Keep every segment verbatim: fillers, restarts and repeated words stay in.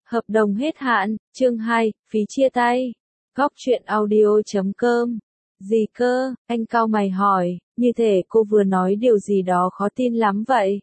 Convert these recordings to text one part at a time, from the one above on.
Hợp đồng hết hạn, chương hai, phí chia tay. Góc truyện audio chấm com. Gì cơ, anh cau mày hỏi, như thể cô vừa nói điều gì đó khó tin lắm vậy.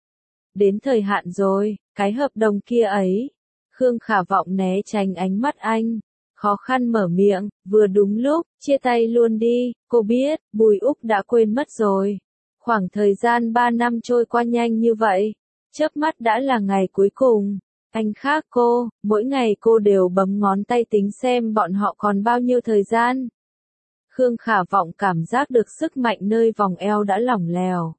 Đến thời hạn rồi, cái hợp đồng kia ấy. Khương Khả Vọng né tránh ánh mắt anh, khó khăn mở miệng, vừa đúng lúc, chia tay luôn đi, cô biết, Bùi Úc đã quên mất rồi. Khoảng thời gian ba năm trôi qua nhanh như vậy, chớp mắt đã là ngày cuối cùng. Anh khác cô, mỗi ngày cô đều bấm ngón tay tính xem bọn họ còn bao nhiêu thời gian. Khương Khả Vọng cảm giác được sức mạnh nơi vòng eo đã lỏng lẻo.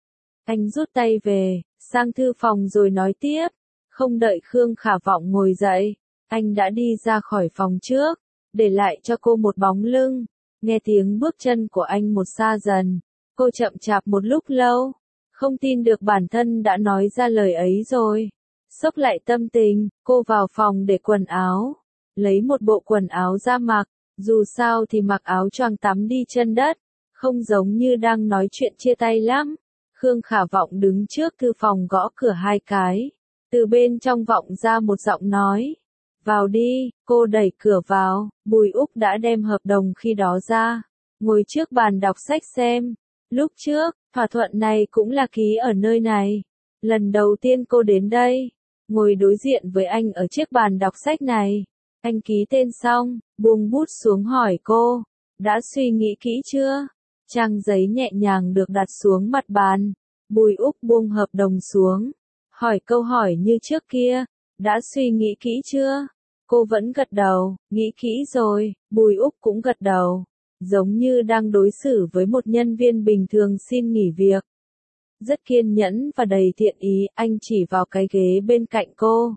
Anh rút tay về, sang thư phòng rồi nói tiếp. Không đợi Khương Khả Vọng ngồi dậy, anh đã đi ra khỏi phòng trước, để lại cho cô một bóng lưng. Nghe tiếng bước chân của anh một xa dần, cô chậm chạp một lúc lâu, không tin được bản thân đã nói ra lời ấy rồi. Xốc lại tâm tình, cô vào phòng để quần áo, lấy một bộ quần áo ra mặc, dù sao thì mặc áo choàng tắm đi chân đất, không giống như đang nói chuyện chia tay lắm. Khương Khả Vọng đứng trước thư phòng gõ cửa hai cái, từ bên trong vọng ra một giọng nói. Vào đi, cô đẩy cửa vào, Bùi Úc đã đem hợp đồng khi đó ra, ngồi trước bàn đọc sách xem. Lúc trước, thỏa thuận này cũng là ký ở nơi này. Lần đầu tiên cô đến đây, ngồi đối diện với anh ở chiếc bàn đọc sách này. Anh ký tên xong, buông bút xuống hỏi cô, đã suy nghĩ kỹ chưa? Trang giấy nhẹ nhàng được đặt xuống mặt bàn, Bùi Úc buông hợp đồng xuống, hỏi câu hỏi như trước kia, đã suy nghĩ kỹ chưa? Cô vẫn gật đầu, nghĩ kỹ rồi, Bùi Úc cũng gật đầu, giống như đang đối xử với một nhân viên bình thường xin nghỉ việc. Rất kiên nhẫn và đầy thiện ý, anh chỉ vào cái ghế bên cạnh cô.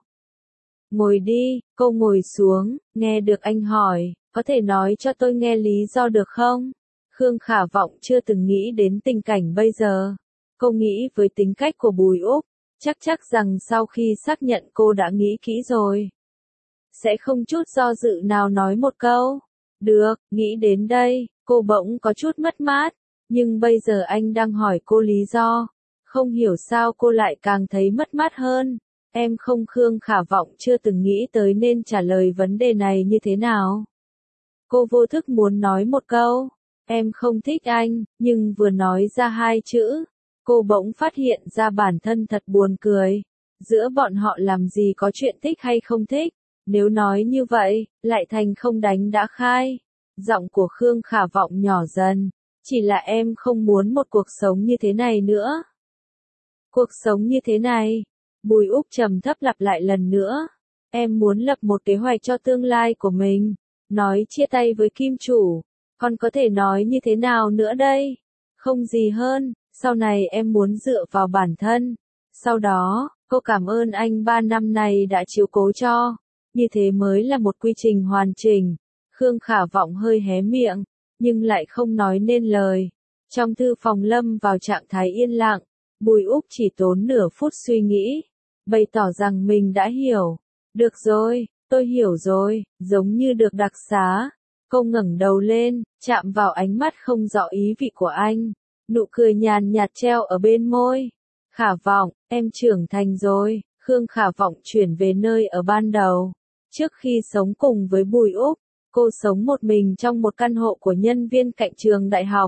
Ngồi đi, cô ngồi xuống, nghe được anh hỏi, có thể nói cho tôi nghe lý do được không? Khương Khả Vọng chưa từng nghĩ đến tình cảnh bây giờ. Cô nghĩ với tính cách của Bùi Úc, chắc chắc rằng sau khi xác nhận cô đã nghĩ kỹ rồi, sẽ không chút do dự nào nói một câu. Được, nghĩ đến đây, cô bỗng có chút mất mát, nhưng bây giờ anh đang hỏi cô lý do. Không hiểu sao cô lại càng thấy mất mát hơn. Em không Khương Khả Vọng chưa từng nghĩ tới nên trả lời vấn đề này như thế nào. Cô vô thức muốn nói một câu, em không thích anh, nhưng vừa nói ra hai chữ, cô bỗng phát hiện ra bản thân thật buồn cười. Giữa bọn họ làm gì có chuyện thích hay không thích, nếu nói như vậy, lại thành không đánh đã khai. Giọng của Khương Khả Vọng nhỏ dần, chỉ là em không muốn một cuộc sống như thế này nữa. Cuộc sống như thế này, Bùi Úc trầm thấp lặp lại lần nữa. Em muốn lập một kế hoạch cho tương lai của mình. Nói chia tay với Kim chủ. Còn có thể nói như thế nào nữa đây? Không gì hơn, sau này em muốn dựa vào bản thân. Sau đó, cô cảm ơn anh ba năm này đã chiếu cố cho. Như thế mới là một quy trình hoàn chỉnh. Khương Khả Vọng hơi hé miệng, nhưng lại không nói nên lời. Trong thư phòng lâm vào trạng thái yên lặng. Bùi Úc chỉ tốn nửa phút suy nghĩ, bày tỏ rằng mình đã hiểu. Được rồi, tôi hiểu rồi, giống như được đặc xá. Cô ngẩng đầu lên, chạm vào ánh mắt không rõ ý vị của anh. Nụ cười nhàn nhạt treo ở bên môi. Khả Vọng, em trưởng thành rồi. Khương Khả Vọng chuyển về nơi ở ban đầu. Trước khi sống cùng với Bùi Úc, cô sống một mình trong một căn hộ của nhân viên cạnh trường đại học.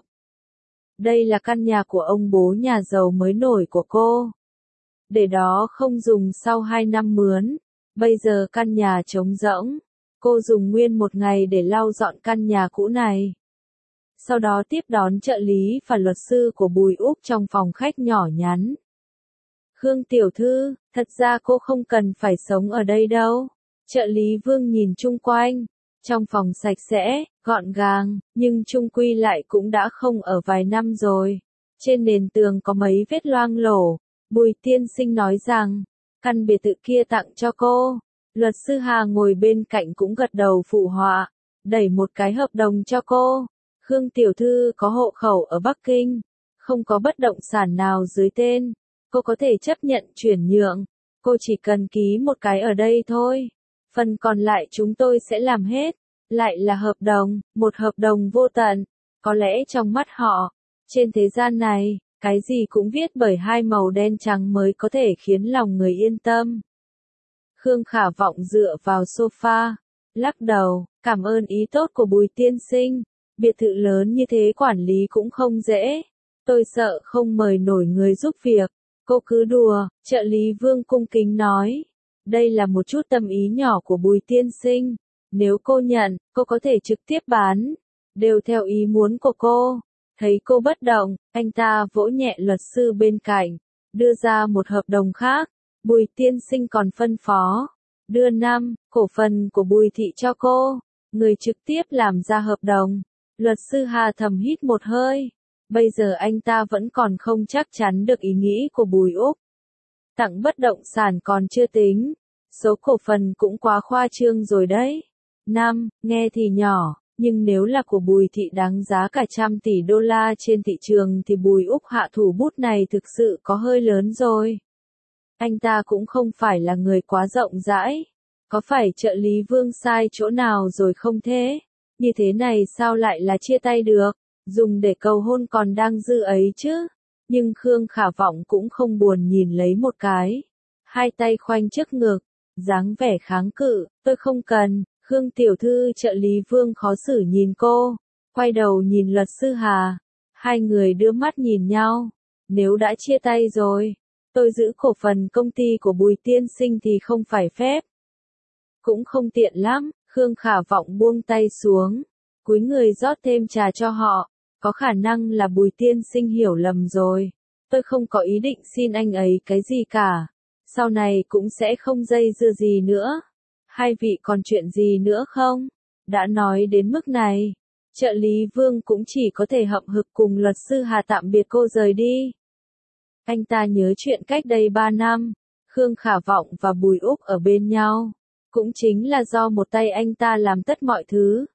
Đây là căn nhà của ông bố nhà giàu mới nổi của cô. Để đó không dùng sau hai năm mướn. Bây giờ căn nhà trống rỗng. Cô dùng nguyên một ngày để lau dọn căn nhà cũ này. Sau đó tiếp đón trợ lý và luật sư của Bùi Úc trong phòng khách nhỏ nhắn. Khương tiểu thư, thật ra cô không cần phải sống ở đây đâu. Trợ lý Vương nhìn chung quanh. Trong phòng sạch sẽ, gọn gàng, nhưng chung quy lại cũng đã không ở vài năm rồi. Trên nền tường có mấy vết loang lổ. Bùi tiên sinh nói rằng, căn biệt thự kia tặng cho cô. Luật sư Hà ngồi bên cạnh cũng gật đầu phụ họa, đẩy một cái hợp đồng cho cô. Khương tiểu thư có hộ khẩu ở Bắc Kinh, không có bất động sản nào dưới tên. Cô có thể chấp nhận chuyển nhượng, cô chỉ cần ký một cái ở đây thôi. Phần còn lại chúng tôi sẽ làm hết. Lại là hợp đồng, một hợp đồng vô tận. Có lẽ trong mắt họ, trên thế gian này, cái gì cũng viết bởi hai màu đen trắng mới có thể khiến lòng người yên tâm. Khương Khả Vọng dựa vào sofa, lắc đầu, cảm ơn ý tốt của Bùi tiên sinh, biệt thự lớn như thế quản lý cũng không dễ, tôi sợ không mời nổi người giúp việc, cô cứ đùa, trợ lý Vương cung kính nói, đây là một chút tâm ý nhỏ của Bùi tiên sinh, nếu cô nhận, cô có thể trực tiếp bán, đều theo ý muốn của cô. Thấy cô bất động, anh ta vỗ nhẹ luật sư bên cạnh, đưa ra một hợp đồng khác, Bùi tiên sinh còn phân phó, đưa năm cổ phần của Bùi thị cho cô, người trực tiếp làm ra hợp đồng. Luật sư Hà thầm hít một hơi, bây giờ anh ta vẫn còn không chắc chắn được ý nghĩ của Bùi Úc. Tặng bất động sản còn chưa tính, số cổ phần cũng quá khoa trương rồi đấy. Năm, nghe thì nhỏ, nhưng nếu là của Bùi thị đáng giá cả trăm tỷ đô la trên thị trường thì Bùi Úc hạ thủ bút này thực sự có hơi lớn rồi. Anh ta cũng không phải là người quá rộng rãi. Có phải trợ lý Vương sai chỗ nào rồi không thế? Như thế này sao lại là chia tay được? Dùng để cầu hôn còn đang dư ấy chứ? Nhưng Khương Khả Vọng cũng không buồn nhìn lấy một cái. Hai tay khoanh trước ngực, dáng vẻ kháng cự, tôi không cần. Khương tiểu thư trợ lý Vương khó xử nhìn cô, quay đầu nhìn luật sư Hà. Hai người đưa mắt nhìn nhau. Nếu đã chia tay rồi, tôi giữ cổ phần công ty của Bùi tiên sinh thì không phải phép. Cũng không tiện lắm, Khương Khả Vọng buông tay xuống, cúi người rót thêm trà cho họ. Có khả năng là Bùi tiên sinh hiểu lầm rồi. Tôi không có ý định xin anh ấy cái gì cả. Sau này cũng sẽ không dây dưa gì nữa. Hai vị còn chuyện gì nữa không? Đã nói đến mức này, trợ lý Vương cũng chỉ có thể hậm hực cùng luật sư Hà tạm biệt cô rời đi. Anh ta nhớ chuyện cách đây ba năm, Khương Khả Vọng và Bùi Úc ở bên nhau. Cũng chính là do một tay anh ta làm tất mọi thứ.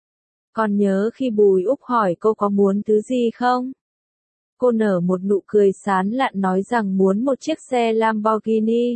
Còn nhớ khi Bùi Úc hỏi cô có muốn thứ gì không? Cô nở một nụ cười sán lạn nói rằng muốn một chiếc xe Lamborghini.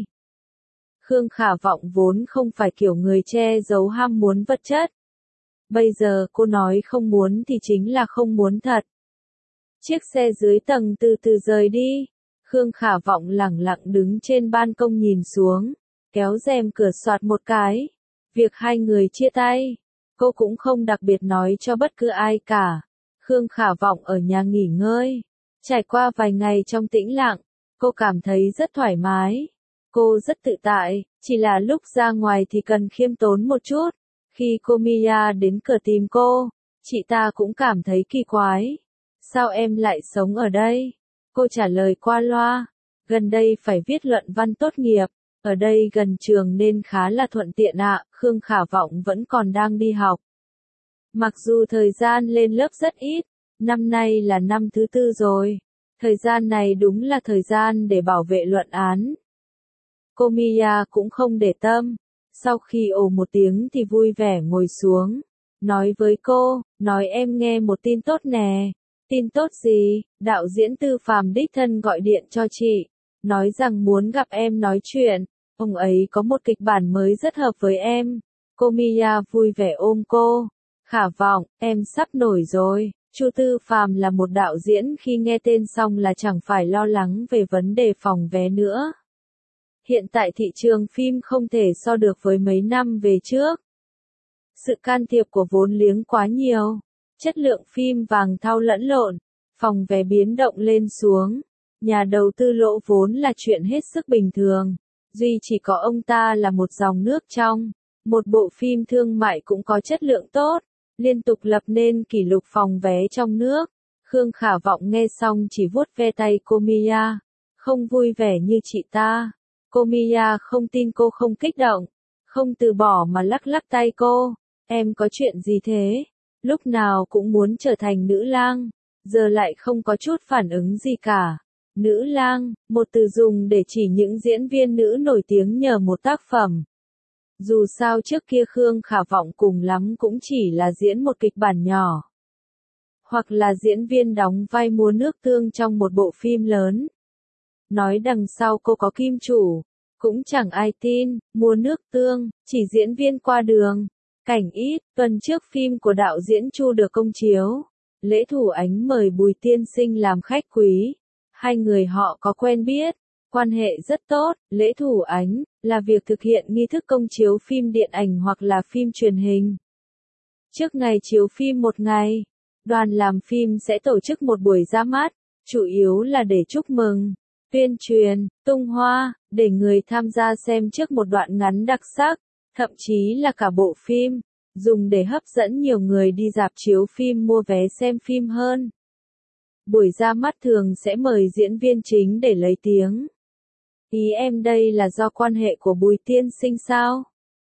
Khương Khả Vọng vốn không phải kiểu người che giấu ham muốn vật chất. Bây giờ cô nói không muốn thì chính là không muốn thật. Chiếc xe dưới tầng từ từ rời đi. Khương Khả Vọng lẳng lặng đứng trên ban công nhìn xuống, kéo rèm cửa soạt một cái. Việc hai người chia tay, cô cũng không đặc biệt nói cho bất cứ ai cả. Khương Khả Vọng ở nhà nghỉ ngơi. Trải qua vài ngày trong tĩnh lặng, cô cảm thấy rất thoải mái. Cô rất tự tại, chỉ là lúc ra ngoài thì cần khiêm tốn một chút. Khi cô Mia đến cửa tìm cô, chị ta cũng cảm thấy kỳ quái. Sao em lại sống ở đây? Cô trả lời qua loa. Gần đây phải viết luận văn tốt nghiệp. Ở đây gần trường nên khá là thuận tiện ạ. Khương Khả Vọng vẫn còn đang đi học. Mặc dù thời gian lên lớp rất ít, năm nay là năm thứ tư rồi. Thời gian này đúng là thời gian để bảo vệ luận án. Cô Mia cũng không để tâm. Sau khi ồ một tiếng thì vui vẻ ngồi xuống. Nói với cô, nói em nghe một tin tốt nè. Tin tốt gì? Đạo diễn Tư Phàm đích thân gọi điện cho chị. Nói rằng muốn gặp em nói chuyện. Ông ấy có một kịch bản mới rất hợp với em. Cô Mia vui vẻ ôm cô. Khả Vọng, em sắp nổi rồi. Chu Tư Phàm là một đạo diễn khi nghe tên xong là chẳng phải lo lắng về vấn đề phòng vé nữa. Hiện tại thị trường phim không thể so được với mấy năm về trước. Sự can thiệp của vốn liếng quá nhiều. Chất lượng phim vàng thau lẫn lộn. Phòng vé biến động lên xuống. Nhà đầu tư lỗ vốn là chuyện hết sức bình thường. Duy chỉ có ông ta là một dòng nước trong. Một bộ phim thương mại cũng có chất lượng tốt. Liên tục lập nên kỷ lục phòng vé trong nước. Khương Khả Vọng nghe xong chỉ vuốt ve tay cô Mia. Không vui vẻ như chị ta. Cô Mia không tin cô không kích động. Không từ bỏ mà lắc lắc tay cô. Em có chuyện gì thế? Lúc nào cũng muốn trở thành nữ lang. Giờ lại không có chút phản ứng gì cả. Nữ lang, một từ dùng để chỉ những diễn viên nữ nổi tiếng nhờ một tác phẩm. Dù sao trước kia Khương Khả Vọng cùng lắm cũng chỉ là diễn một kịch bản nhỏ. Hoặc là diễn viên đóng vai múa nước tương trong một bộ phim lớn. Nói đằng sau cô có kim chủ, cũng chẳng ai tin, múa nước tương, chỉ diễn viên qua đường. Cảnh ít, tuần trước phim của đạo diễn Chu được công chiếu. Lễ Thủ Ánh mời Bùi tiên sinh làm khách quý. Hai người họ có quen biết. Quan hệ rất tốt, lễ thủ ánh, là việc thực hiện nghi thức công chiếu phim điện ảnh hoặc là phim truyền hình. Trước ngày chiếu phim một ngày, đoàn làm phim sẽ tổ chức một buổi ra mắt, chủ yếu là để chúc mừng, tuyên truyền, tung hoa, để người tham gia xem trước một đoạn ngắn đặc sắc, thậm chí là cả bộ phim, dùng để hấp dẫn nhiều người đi rạp chiếu phim mua vé xem phim hơn. Buổi ra mắt thường sẽ mời diễn viên chính để lấy tiếng. Ý em đây là do quan hệ của Bùi tiên sinh sao?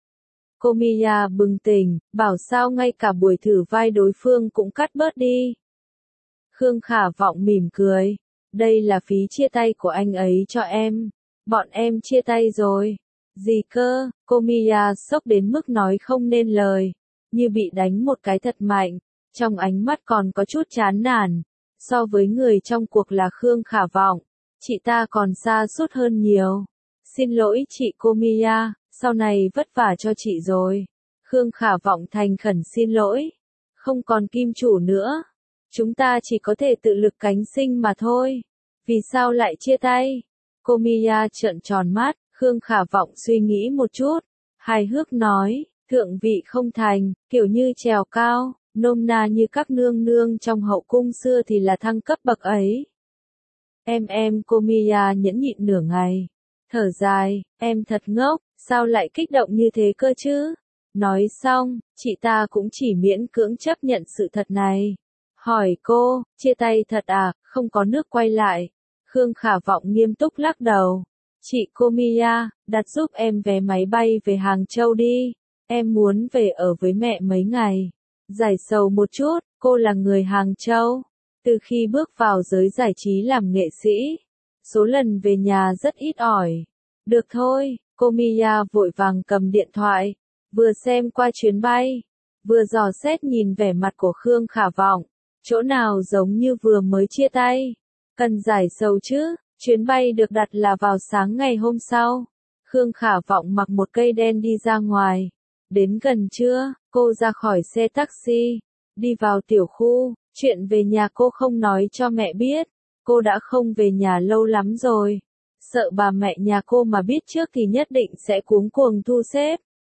Cô Mia bừng tỉnh, bảo sao ngay cả buổi thử vai đối phương cũng cắt bớt đi. Khương Khả Vọng mỉm cười. Đây là phí chia tay của anh ấy cho em. Bọn em chia tay rồi. Gì cơ? Cô Mia sốc đến mức nói không nên lời. Như bị đánh một cái thật mạnh. Trong ánh mắt còn có chút chán nản. So với người trong cuộc là Khương Khả Vọng, chị ta còn xa sút hơn nhiều. Xin lỗi chị cô Mia, sau này vất vả cho chị rồi. Khương Khả Vọng thành khẩn xin lỗi. Không còn kim chủ nữa. Chúng ta chỉ có thể tự lực cánh sinh mà thôi. Vì sao lại chia tay? Cô Mia trợn tròn mắt, Khương Khả Vọng suy nghĩ một chút. Hài hước nói, thượng vị không thành, kiểu như trèo cao, nôm na như các nương nương trong hậu cung xưa thì là thăng cấp bậc ấy. Em em cô Mia nhẫn nhịn nửa ngày. Thở dài, em thật ngốc, sao lại kích động như thế cơ chứ? Nói xong, chị ta cũng chỉ miễn cưỡng chấp nhận sự thật này. Hỏi cô, chia tay thật à, không có nước quay lại. Khương Khả Vọng nghiêm túc lắc đầu. Chị cô Mia, đặt giúp em vé máy bay về Hàng Châu đi. Em muốn về ở với mẹ mấy ngày. Giải sầu một chút, cô là người Hàng Châu. Từ khi bước vào giới giải trí làm nghệ sĩ, số lần về nhà rất ít ỏi. Được thôi, cô Mia vội vàng cầm điện thoại, vừa xem qua chuyến bay, vừa dò xét nhìn vẻ mặt của Khương Khả Vọng, chỗ nào giống như vừa mới chia tay. Cần giải sầu chứ, chuyến bay được đặt là vào sáng ngày hôm sau. Khương Khả Vọng mặc một cây đen đi ra ngoài. Đến gần trưa, cô ra khỏi xe taxi, đi vào tiểu khu, chuyện về nhà cô không nói cho mẹ biết. Cô đã không về nhà lâu lắm rồi. Sợ bà mẹ nhà cô mà biết trước thì nhất định sẽ cuống cuồng thu xếp.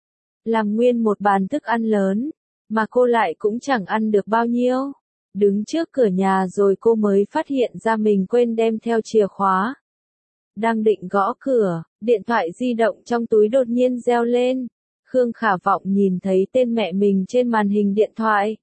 Làm nguyên một bàn thức ăn lớn, mà cô lại cũng chẳng ăn được bao nhiêu. Đứng trước cửa nhà rồi cô mới phát hiện ra mình quên đem theo chìa khóa. Đang định gõ cửa, điện thoại di động trong túi đột nhiên reo lên. Khương Khả Vọng nhìn thấy tên mẹ mình trên màn hình điện thoại.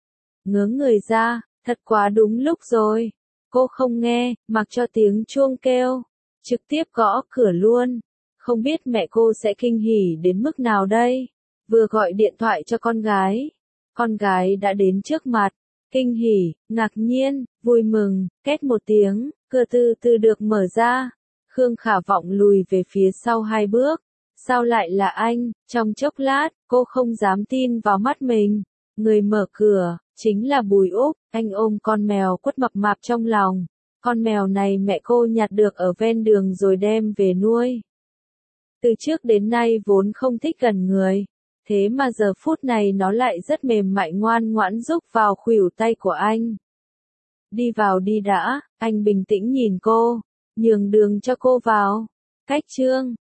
Ngớ người ra, thật quá đúng lúc rồi. Cô không nghe, mặc cho tiếng chuông kêu. Trực tiếp gõ cửa luôn. Không biết mẹ cô sẽ kinh hỉ đến mức nào đây. Vừa gọi điện thoại cho con gái. Con gái đã đến trước mặt. Kinh hỉ, ngạc nhiên, vui mừng, két một tiếng, cửa từ từ được mở ra. Khương Khả Vọng lùi về phía sau hai bước. Sao lại là anh? Trong chốc lát, cô không dám tin vào mắt mình. Người mở cửa, chính là Bùi Úc, anh ôm con mèo quất mập mạp trong lòng. Con mèo này mẹ cô nhặt được ở ven đường rồi đem về nuôi. Từ trước đến nay vốn không thích gần người. Thế mà giờ phút này nó lại rất mềm mại ngoan ngoãn rúc vào khuỷu tay của anh. Đi vào đi đã, anh bình tĩnh nhìn cô, nhường đường cho cô vào. Cách chương